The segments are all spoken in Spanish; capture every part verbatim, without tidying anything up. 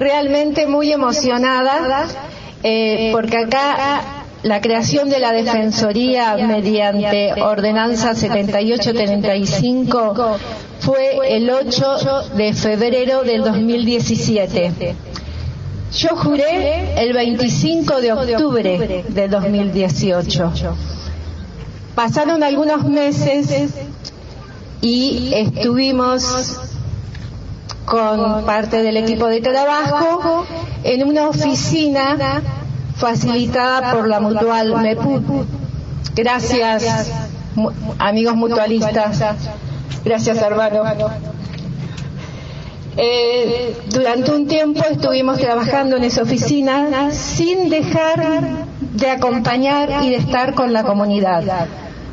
realmente muy emocionada eh, porque acá la creación de la Defensoría mediante Ordenanza setenta y ocho treinta y cinco fue el ocho de febrero del dos mil diecisiete. Yo juré el veinticinco de octubre del dos mil dieciocho. Pasaron algunos meses y estuvimos con parte del equipo de trabajo en una oficina facilitada por la Mutual MEPUT. Gracias, amigos mutualistas. Gracias, hermano. Eh, durante un tiempo estuvimos trabajando en esa oficina sin dejar de acompañar y de estar con la comunidad.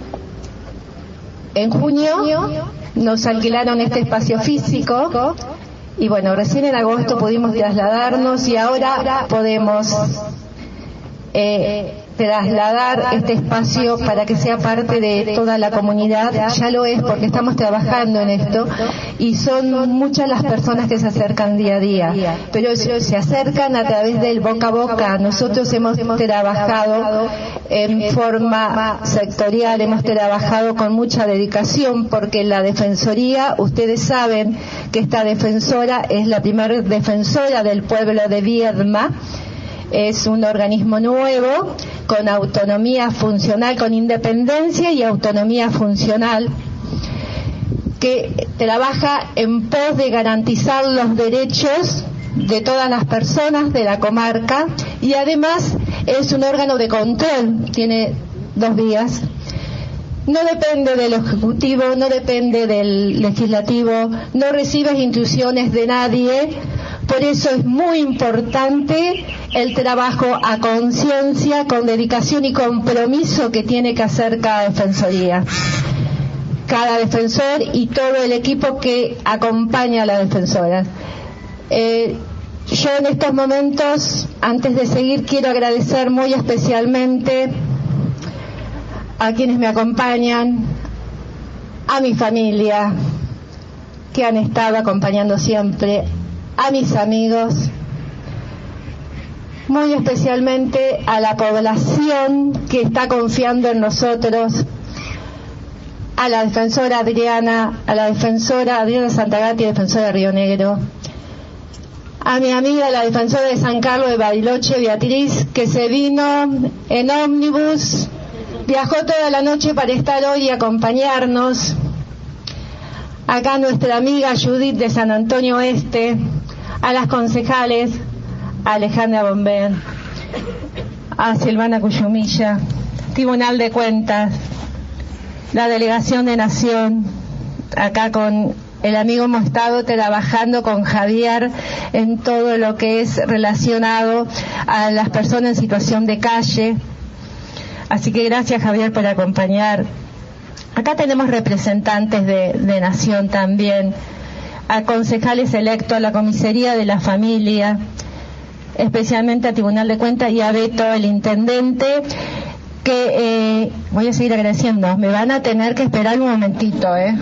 En junio nos alquilaron este espacio físico y bueno, recién en agosto pudimos trasladarnos y ahora podemos eh, trasladar este espacio para que sea parte de toda la comunidad. Ya lo es porque estamos trabajando en esto y son muchas las personas que se acercan día a día, pero se acercan a través del boca a boca. Nosotros hemos trabajado en forma sectorial, hemos trabajado con mucha dedicación porque la Defensoría, ustedes saben que esta defensora es la primera defensora del pueblo de Viedma. Es un organismo nuevo, con autonomía funcional, con independencia y autonomía funcional, que trabaja en pos de garantizar los derechos de todas las personas de la comarca y además es un órgano de control, tiene dos vías. No depende del Ejecutivo, no depende del Legislativo, no recibe instrucciones de nadie. Por eso es muy importante el trabajo a conciencia, con dedicación y compromiso que tiene que hacer cada defensoría, cada defensor y todo el equipo que acompaña a la defensora. Eh, yo en estos momentos, antes de seguir, quiero agradecer muy especialmente a quienes me acompañan, a mi familia, que han estado acompañando siempre, a mis amigos, muy especialmente a la población que está confiando en nosotros, a la defensora Adriana, a la defensora Adriana Santagati, defensora de Río Negro, a mi amiga la defensora de San Carlos de Bariloche, Beatriz, que se vino en ómnibus, viajó toda la noche para estar hoy y acompañarnos. Acá nuestra amiga Judith de San Antonio Este, a las concejales, a Alejandra Bombén, a Silvana Cuyumilla, Tribunal de Cuentas, la Delegación de Nación, acá con el amigo hemos estado trabajando con Javier en todo lo que es relacionado a las personas en situación de calle. Así que gracias, Javier, por acompañar. Acá tenemos representantes de, de Nación también, a concejales electos, a la Comisaría de la Familia, especialmente a Tribunal de Cuentas y a Beto, el intendente, que eh, voy a seguir agradeciendo. Me van a tener que esperar un momentito, ¿eh?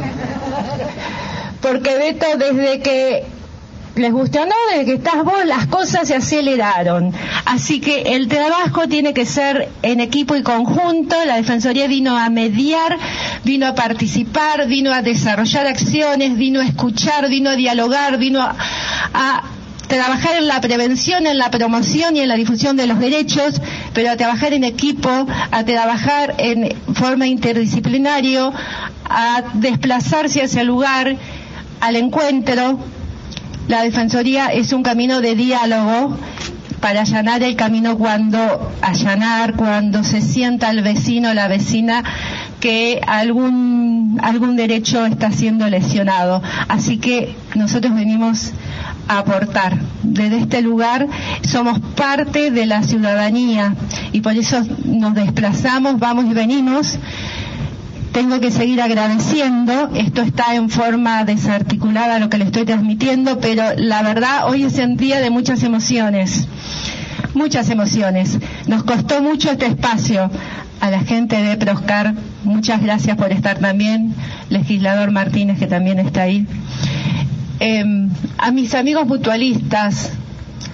Porque Beto, desde que les gustó, no, desde que estás vos, las cosas se aceleraron. Así que el trabajo tiene que ser en equipo y conjunto. La Defensoría vino a mediar, vino a participar, vino a desarrollar acciones, vino a escuchar, vino a dialogar, vino a, a trabajar en la prevención, en la promoción y en la difusión de los derechos, pero a trabajar en equipo, a trabajar en forma interdisciplinaria, a desplazarse hacia el lugar, al encuentro. La Defensoría es un camino de diálogo para allanar el camino cuando allanar, cuando se sienta el vecino o la vecina que algún algún derecho está siendo lesionado. Así que nosotros venimos a aportar. Desde este lugar somos parte de la ciudadanía y por eso nos desplazamos, vamos y venimos. Tengo que seguir agradeciendo, esto está en forma desarticulada lo que le estoy transmitiendo, pero la verdad hoy es un día de muchas emociones, muchas emociones. Nos costó mucho este espacio. A la gente de Proscar, muchas gracias por estar también, legislador Martínez que también está ahí. Eh, a mis amigos mutualistas,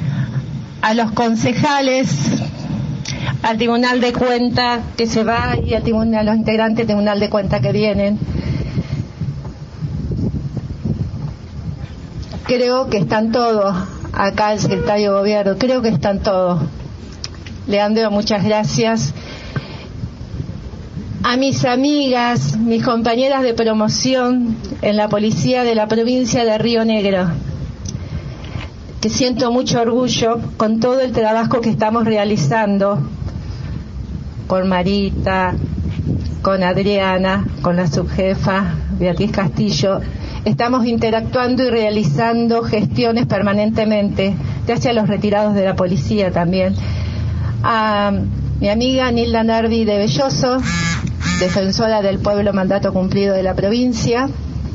a los concejales, al Tribunal de Cuenta que se va y al tribunal, a los integrantes del Tribunal de Cuenta que vienen. Creo que están todos, acá el secretario de Gobierno, creo que están todos. Leandro, muchas gracias. A mis amigas, mis compañeras de promoción en la policía de la provincia de Río Negro, que siento mucho orgullo con todo el trabajo que estamos realizando, con Marita, con Adriana, con la subjefa Beatriz Castillo. Estamos interactuando y realizando gestiones permanentemente, hacia los retirados de la policía también. A mi amiga Nilda Nardi de Belloso, defensora del pueblo, mandato cumplido de la provincia.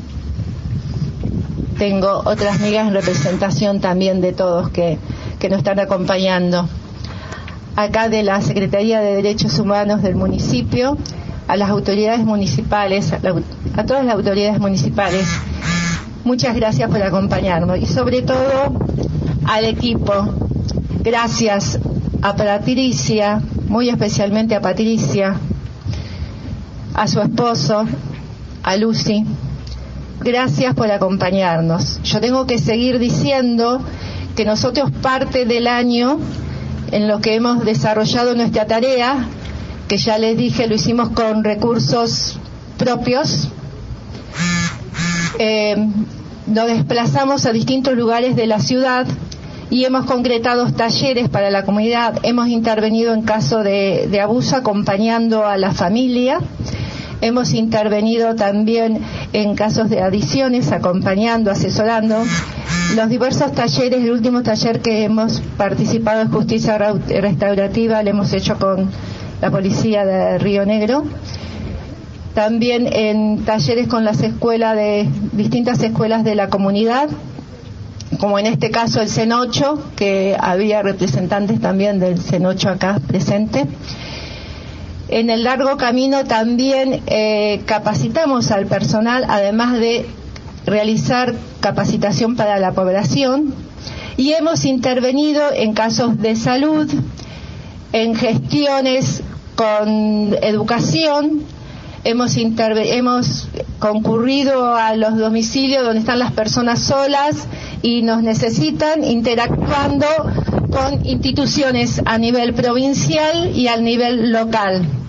Tengo otras amigas en representación también de todos que, que nos están acompañando. Acá de la Secretaría de Derechos Humanos del municipio, a las autoridades municipales, a, la, a todas las autoridades municipales, muchas gracias por acompañarnos y sobre todo al equipo. Gracias a Patricia, muy especialmente a Patricia, a su esposo, a Lucy. Gracias por acompañarnos. Yo tengo que seguir diciendo que nosotros parte del año en lo que hemos desarrollado nuestra tarea, que ya les dije, lo hicimos con recursos propios, eh, nos desplazamos a distintos lugares de la ciudad y hemos concretado talleres para la comunidad, hemos intervenido en caso de, de abuso acompañando a la familia, hemos intervenido también en casos de adicciones, acompañando, asesorando. Los diversos talleres, el último taller que hemos participado en justicia restaurativa lo hemos hecho con la policía de Río Negro. También en talleres con las escuelas de distintas escuelas de la comunidad, como en este caso el CENOCHO, que había representantes también del CENOCHO acá presente. En el largo camino también eh, capacitamos al personal, además de realizar capacitación para la población, y hemos intervenido en casos de salud, en gestiones con educación, hemos, interve- hemos concurrido a los domicilios donde están las personas solas y nos necesitan, interactuando con instituciones a nivel provincial y a nivel local.